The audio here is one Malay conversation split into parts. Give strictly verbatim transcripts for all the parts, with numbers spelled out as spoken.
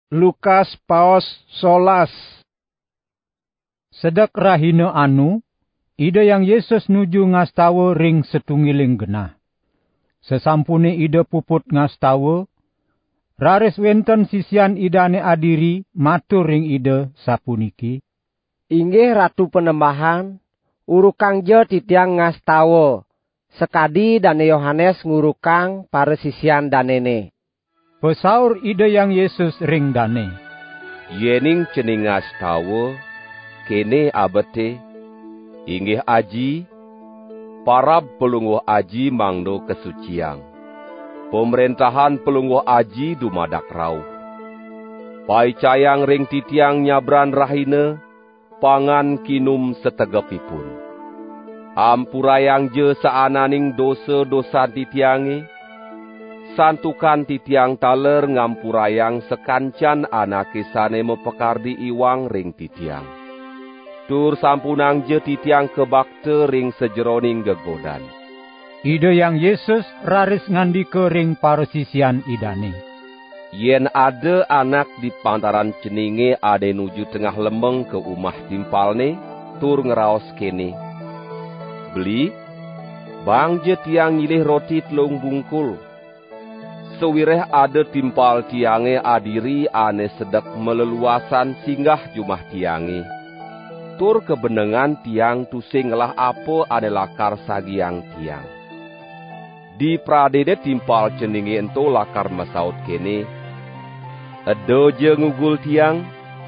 Lukas paos solas. Sedek rahina anu, ida yang Yesus nuju ngastawa ring setunggiling genah. Sesampune ida puput ngastawa, raris wenten sisian idane adiri matur ring ida sapuniki. Inggih Ratu Penembahan, urukang je titiang ngastawa, sekadi Dane Yohanes ngurukang para sisian danene. Pesaur ida yang Yesus ring dane. Yening cening ngastawa, kene abete, inggih aji, parab pelungguh aji mangdo kesuciang. Pemerintahan pelungguh aji dumadak rauh. Pai cayang ring titiang nyabran rahina, pangan kinum setegepipun. Ampurayang je saananing dosa-dosa titiange, santukan titiang taler ngampurayang sekancan anake sane mepekardi iwang ring titiang. Tur sampunang je titiang kebakte ring sejeroning gegodan. Ida yang Yesus raris ngandika ring para sisian idane. Yen ada anak di pantaran ceninge ade nuju tengah lembeng ke umah timpalne, tur ngeraos kene. Beli, bang je tiang nyilih roti telung bungkul. Sewireh ada timpal tiange adiri ane sedek meleluasan singgah jumah tiange. Tur kebenengan tiang tusing lah apa ane lakar sagiang tiang. Di pradede timpal ceninge ento lakar masaut kene. Edo je ngugul tiang,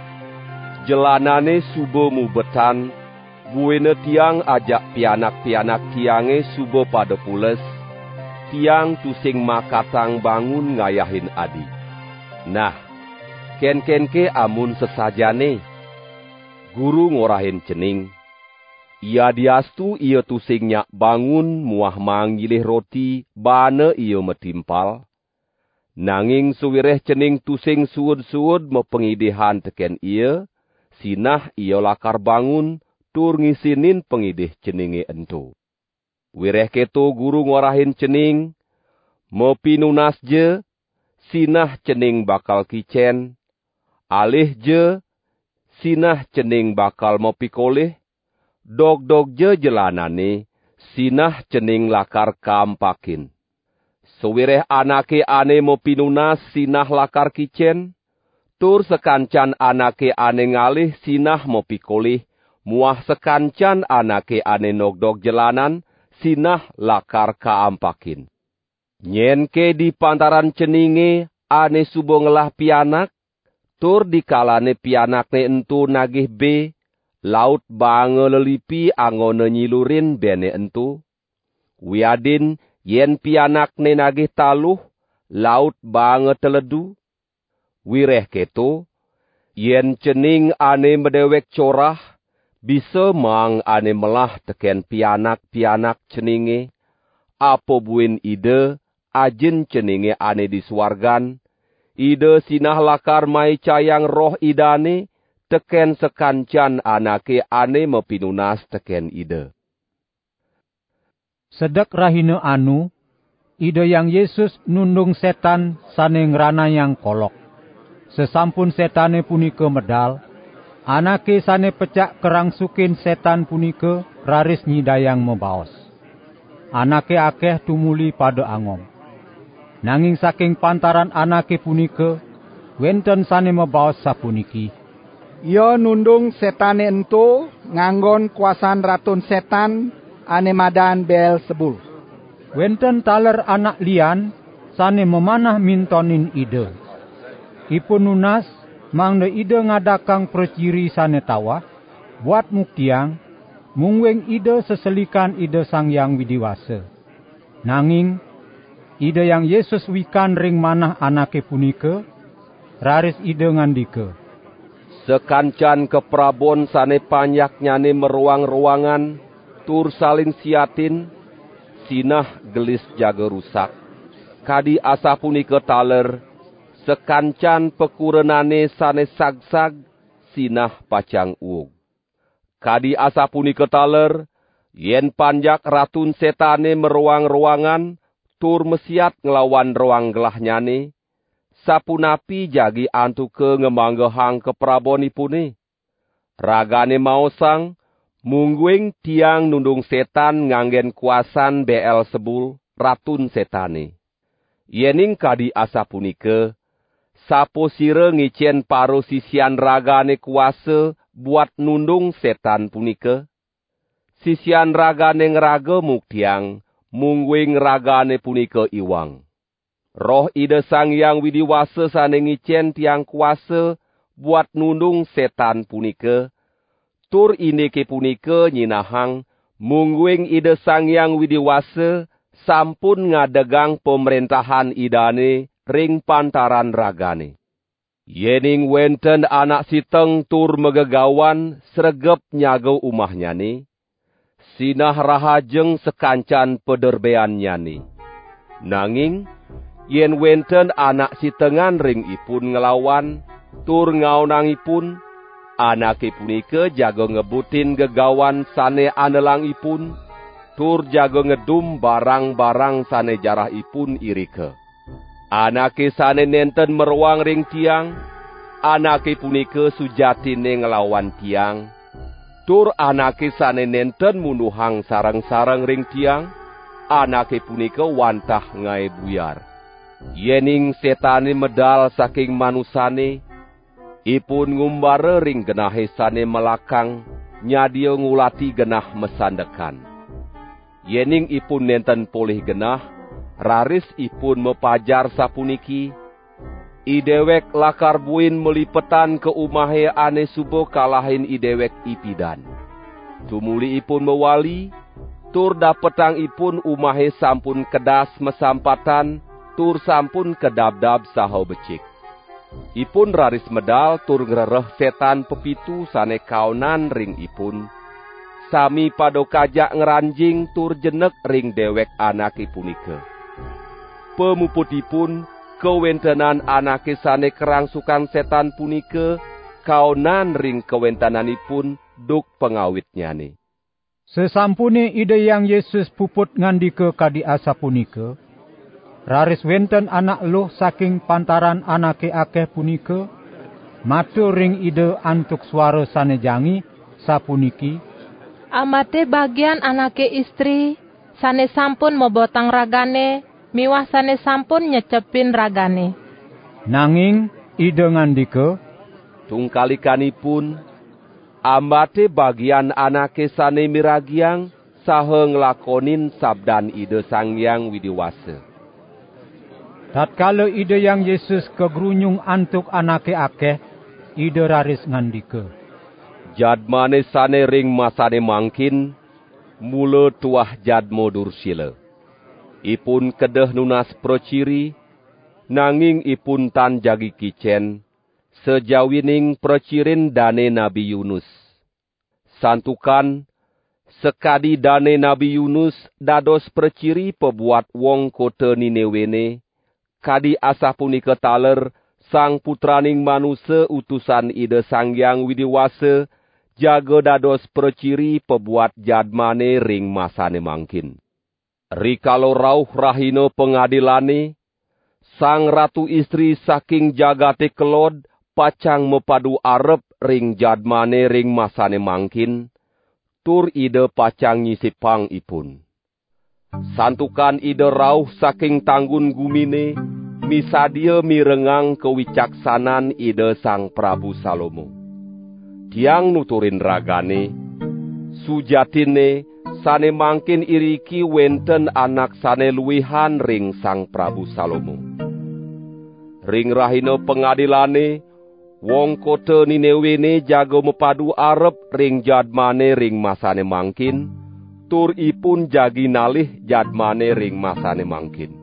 jelanane subo mubetan, buene tiang ajak pianak-pianak tiange subo pada pules, tiang tusing makatang bangun ngayahin adi. Nah, ken-ken ke amun sesajane, guru ngorahin cening, ia diastu ia tusing nyak bangun muah manggilih roti, bane ia metimpal. Nanging suwireh cening tusing suud-suud mepengidihan teken ia, sinah ia lakar bangun, tur ngisinin pengidih ceninge ento. Wireh keto guru ngorahin cening, mepinunas je, sinah cening bakal kicen, alih je, sinah cening bakal mepikoleh, dog-dog je jelanane, sinah cening lakar kampakin. Sewireh anake ane mepinunas sinah lakar kicen, tur sekancan anake ane ngalih sinah mepikoleh, muah sekancan anake ane nogdog jelanan, sinah lakar kaampakin. Nyenke di pantaran ceninge ane subo ngelah pianak, tur dikalane pianakne entu nagih be, laut bange lelipi angone nyilurin bene entu. Wiadin yen pianakne nagih taluh, laut bange teledu. Wireh keto, yen cening ane medewek corah, bisa mang ane melah teken pianak-pianak ceninge, apa buin ide, ajin ceninge ane di suargan, ide sinah lakar mai cayang roh idane, teken sekancan anake ane mepinunas teken ide. Sedek rahina anu, ida yang Yesus nundung setan sane ngrana yang kolok. Sesampun setane punika medal, anake sane pecak kerangsukin setan punika raris nyidayang mebaos. Anake akeh tumuli pada angom. Nanging saking pantaran anake punika, wenten sane mebaos sapuniki. Ia nundung setane ento nganggon kuasan ratun setan ane madan Beelzebul. Wenten taler anak lian sane memanah mintonin ide. Ipun nunas mangde ide ngadakang perciri sane tawa, buat muktiang, mungweng ide seselikan ide Sang Yang Widiwasa. Nanging, ide yang Yesus wikan ring manah anake punika, raris ide ngandika. Sekancan keprabon sane panyaknyane meruang-ruangan, tur saling siatin, sinah gelis jaga rusak. Kadi asa punika taler, sekancan pekurenane sane sagsag, sinah pacang uug. Kadi asa punika taler, yen panjak ratun setane meruang-ruangan, tur mesiat ngelawan ruang gelahnyane, sapunapi jagi antuke ngemanggehang keprabonipune. Ragane maosang, mungguing tiang nundung setan nganggen kuasan Beelzebul, ratun setane. Yening kadi asapunike, sapo sire ngicen paro sisian ragane kuasa buat nundung setan punike? Sisian ragane ngeraga muktiang, mungguing ragane punike iwang. Roh ide Sang Hyang Widiwasa sane ngicen tiang kuasa buat nundung setan punike, tur ineke punike nyinahang, mungguing ide Sang Hyang Widiwasa sampun ngadegang pemerintahan idane ring pantaran ragane. Yening wenten anak siteng tur megegawan sregep nyago umahnyane, sinah rahajeng sekancan pederbeannyane. Nanging, yen wenten anak sitengan ring ipun ngelawan, tur ngaonangipun, anake punike jago ngebutin gegawan sane anelang ipun, tur jago ngedum barang-barang sane jarah ipun irike. Anake sane nenten meruang ring tiang, anake punike sujatine ngelawan tiang, tur anake sane nenten munuhang sareng-sareng ring tiang, anake punike wantah ngae buyar. Yening setane medal saking manusane, ipun ngumbare ring genahe sane melakang, nyadia ngulati genah mesandekan. Yening ipun nenten polih genah, raris ipun mepajar sapuniki, idewek lakar buin melipetan ke umahe ane subo kalahin idewek ipidan. Tumuli ipun mewali, tur dapetang ipun umahe sampun kedas mesampatan, tur sampun kedabdab saho becik. Ipun raris medal tur ngrereh setan pepitu sane kaonan ring ipun, sami pado kajak ngeranjing tur jenek ring dewek anake punike. Pemuputipun kewentenan anake sane kerangsukan setan punike, kaonan ring kewentenanipun duk pengawitnyane. Sesampune ide yang Yesus puput ngandika kadi asa punike, raris wenten anak luh saking pantaran anake akeh punike, matur ring ide antuk suara sane jangi, sapuniki, amate bagian anake istri, sane sampun mebotang ragane, miwah sane sampun nyecepin ragane. Nanging ide ngandika, tungkalikanipun, ambate bagian anake sane miragiang, saha nglakonin sabdan ide Sang Hyang Widiwasa. Tatkala ide yang Yesus kegrunyung antuk anake akeh, ide raris ngandika, jadmane sane ring masane mangkin, mula tuah jadmo dursila. Ipun kedeh nunas prociri, nanging ipun tan jagi kicen, sejawining procirin dane Nabi Yunus. Santukan, sekadi dane Nabi Yunus dados prociri pebuat wong kota Ninewene, kadi asah punika taler sang putraning manusia utusan ide Sang Hyang Widiwasa, jaga dados prociri pebuat jadmane ring masane mangkin. Rikalo rauh rahina pengadilane, sang ratu istri saking jagate kelod, pacang mepadu arep ring jadmane ring masane mangkin, tur ide pacang nyisipang ipun. Santukan ide rauh saking tanggun gumine, misadia mirengang kewicaksanan ide Sang Prabu Salomo. Tiang nuturin ragane, sujatine sane mangkin iriki wenten anak sane luwihan ring Sang Prabu Salomo. Ring rahina pengadilane, wong kota Ninewene jago mepadu arep ring jadmane ring masane mangkin, tur ipun jagi nalih jadmane ring masane mangkin.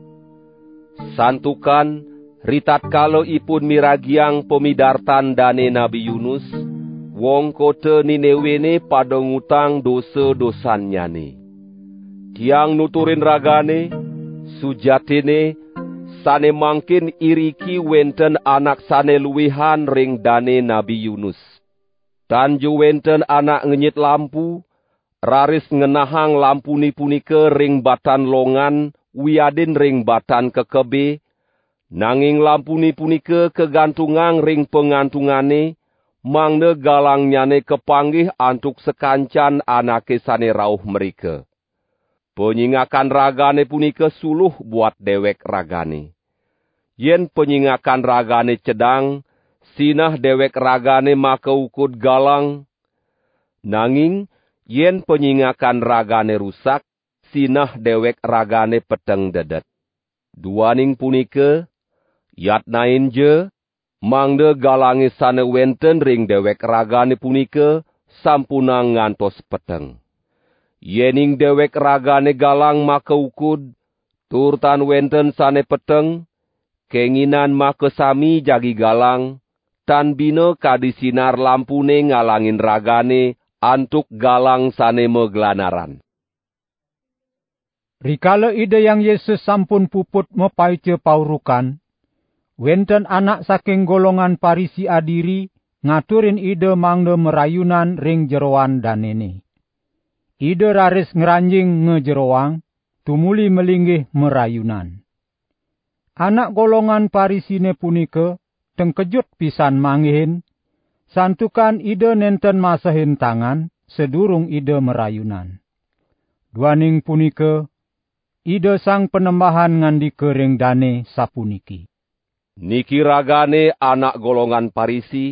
Santukan, ritat kalo ipun miragiang pemidartan dane Nabi Yunus, wong kota Ninewene pada ngutang dosa-dosanyane. Tiang nuturin ragane, sujatine, sane mangkin iriki wenten anak sane luwihan ring dane Nabi Yunus. Tanju wenten anak ngenyit lampu, raris ngenahang lampuni punike ring batan longan, wiadin ring batan kekebe, Nanging lampuni punika kegantungan ring pengantungane, mangda galangnyane kepanggih antuk sekancan anake sane rauh mereka. Penyingakan ragane punika suluh buat dewek ragane. Yen penyingakan ragane cedang, sinah dewek ragane maka ukut galang. Nanging, yen penyingakan ragane rusak, sinah dewek ragane peteng dedet. Duaning punika, yatnain je, mangda galange sane wenten ring dewek ragane punika, sampunang ngantos peteng. Yening dewek ragane galang maka ukud, turtan wenten sane peteng, kenginan maka sami jagi galang, tan bina kadi sinar lampune ngalangin ragane, antuk galang sane meglanaran. Rikala ide yang Yesus sampun puput mepaice paurukan, wenten anak saking golongan Parisi adiri, ngaturin ide mangda merayunan ring jeroan danene. Ide raris ngeranjing ngejeroang, tumuli melinggih merayunan. Anak golongan Parisine punika, tengkejut pisan manggihin, santukan ide nenten masahin tangan, sedurung ide merayunan. Duaning punika, ide sang penembahan ngandika ring dane sapuniki. Niki ragane anak golongan Parisi,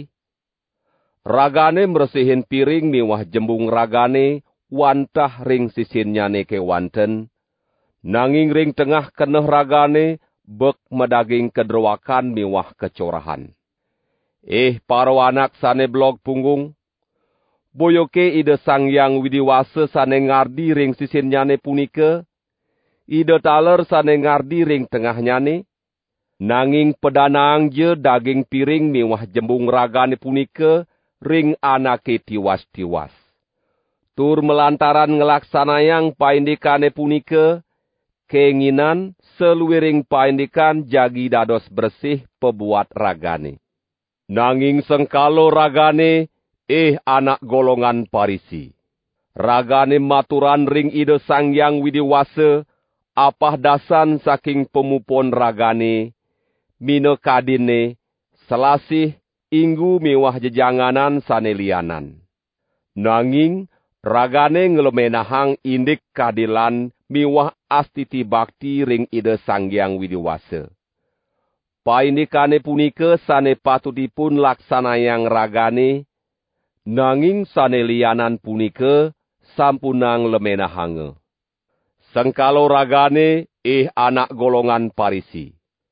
ragane meresihin piring miwah jembung ragane, wantah ring sisinnyane kewanten, nanging ring tengah keneh ragane, bek medaging kedrewakan miwah kecorahan. Eh paro anak sane blog punggung, boyoke ide sang yang widiwase sane ngardi ring sisinnyane punika, ide taler sane ngardi ring tengahnyane, nanging pedanang je daging piring miwah jembung ragane punika, ring anake tiwas-tiwas. Tur melantaran ngelaksanayang paindikane punika, keinginan seluwiring paindikan jagi dados bersih pebuat ragane. Nanging sengkalo ragane, eh anak golongan Parisi. Ragane maturan ring ide sang yang widiwase, apah dasan saking pemupon ragane, mine kadine, selasih, inggu miwah jejanganan sane lianan. Nanging, ragane ngelemenahang indik kadilan miwah astiti bakti ring ide sang yang widiwase. Paindikane punika sane patutipun laksanayang ragane, nanging sane lianan punika sampunang lemenahange. Sengkalo ragane eh anak golongan Parisi.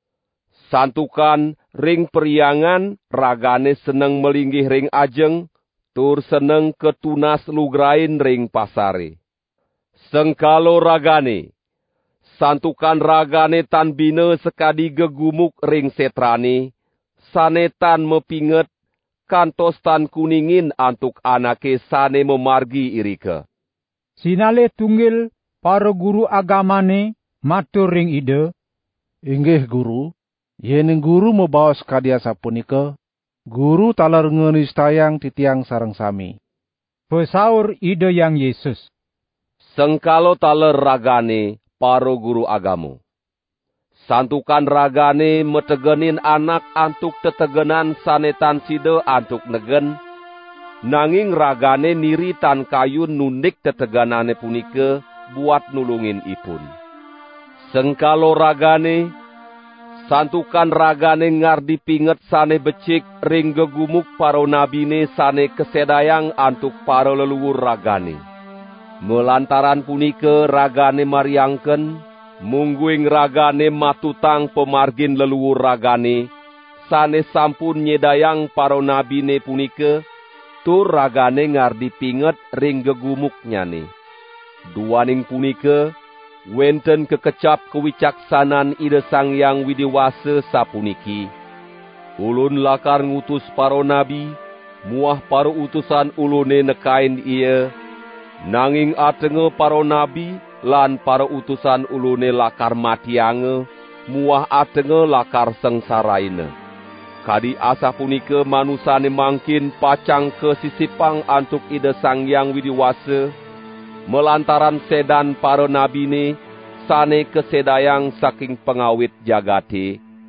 Santukan ring periangan ragane seneng melinggih ring ajeng, tur seneng ketunas lugrain ring pasare. Sengkalo ragane, santukan ragane tan bina sekadi gegumuk ring setrane, sane tan mepinget, kantos tan kuningin antuk anake sane memargi irike. Sinale tunggil para guru agamane matur ring ide, inggih guru, yening guru mebaos kadia sapunika, guru taler ngenistayang titiang sareng sami. Pesaur ide yang Yesus. Sengkalo taler ragane paro guru agamu. Santukan ragane metegenin anak antuk tetegenan sanetan side antuk negen, nanging ragane niri tan kayun nundik teteganane punika buat nulungin ipun. Sengkalo ragane, santukan ragane ngardi pinget sane becik ring gegumuk paro nabine sane kesedayang antuk paro leluhur ragane. Melantaran punika ragane mariangken, mungguing ragane matutang pemargin leluhur ragane, sane sampun nyedayang paro nabine punika, tur ragane ngardi pinget ring gegumuknyane. Duaning punika, wenten kekecap kewicaksanan ide sang yang widiwase sapuniki. Ulun lakar ngutus paro nabi, muah paro utusan ulune nekain ia, nanging atenge paro nabi, lan paro utusan ulune lakar matiange, muah atenge lakar sengsaraine. Kadi asa punika manusane mangkin pacang kesisipang antuk ide sang yang widiwase, melantaran sedan paro nabine, sane kesedayang saking pengawit jagate,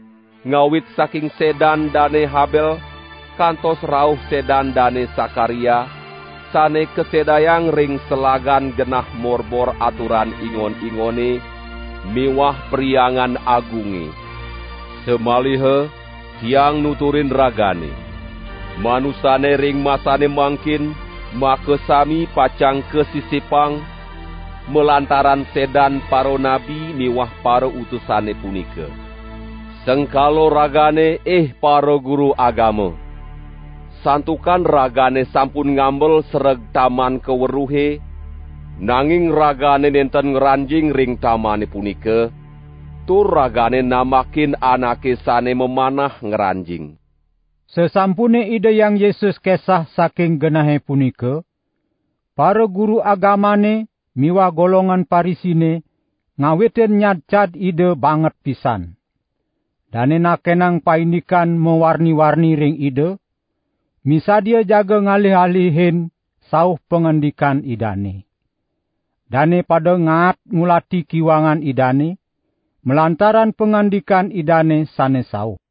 ngawit saking sedan dane Habel, kantos rauh sedan dane Sakaria, sane kesedayang ring selagan genah morbor aturan ingon-ingone, miwah priangan agunge. Semalihe, tiang nuturin ragane. Manusane ring masane mangkin, maka sami pacang kesisipang, melantaran sedan paro nabi miwah paro utusane punika. Sengkalo ragane eh paro guru agama. Santukan ragane sampun ngambel sereg taman keweruhe, nanging ragane nenten ngeranjing ring tamane punika, tur ragane namakin anake sane memanah ngeranjing. Sesampune ide yang Yesus kesah saking genahe punika, para guru agamane miwa golongan Parisine ngawiten nyadcad ide banget pisan. Dane nakenang paindikan mewarni-warni ring ide, misa dia jaga ngalih-alihin sauh pengendikan idane. Dane pada ngat ngulati kiwangan idane, melantaran pengendikan idane sane sauh.